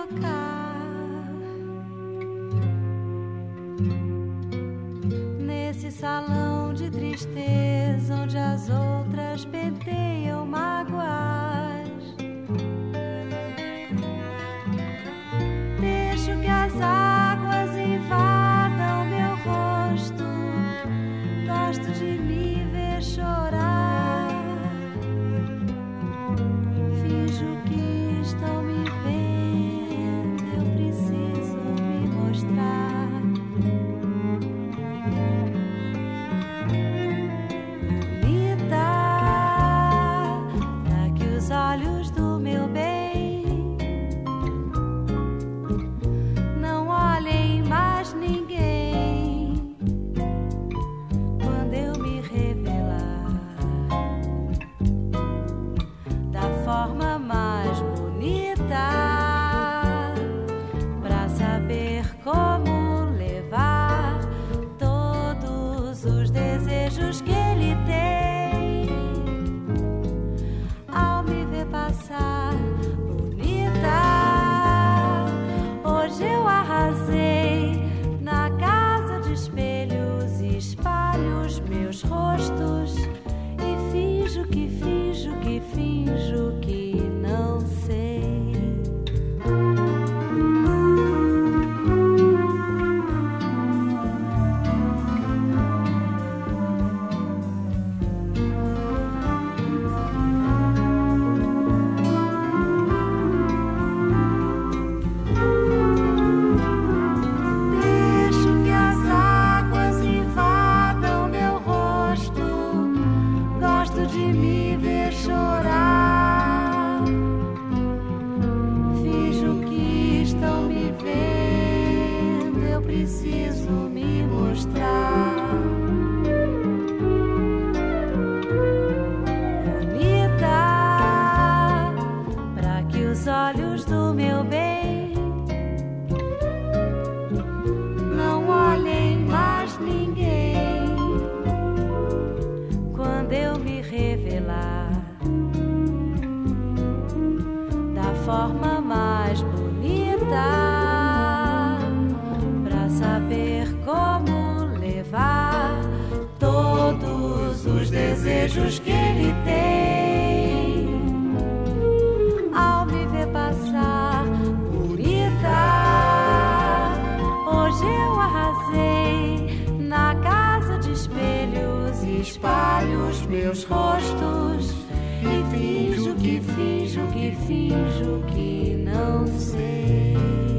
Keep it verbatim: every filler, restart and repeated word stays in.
tocar nesse salão de tristeza onde as outras penteiam mágoas. Deixo que as águas invadam meu rosto. Gosto de me ver chorar. Finjo que estão me vendo. Eu preciso me mostrar. Bonita, pra que os olhos do meu bem não olhem mais ninguém quando eu me revelar da forma mais bonita, pra saber como levar todos os desejos que ele tem ao me ver passar. Bonita, hoje eu arrasei na casa de espelhos e espalho os meus rostos e finjo que finjo que finjo que não sei. Deixo que as águas invadam meu rosto. Gosto de me ver chorar. Finjo que estão me vendo. Eu preciso me mostrar. Bonita, pra que os olhos do meu bem não olhem mais ninguém quando eu me revelar da forma mais bonita, pra saber como levar todos os desejos que ele tem ao me ver passar. Bonita, hoje eu arrasei na casa de espelhos e espalho os meus rostos e finjo que finjo que finjo que não sei.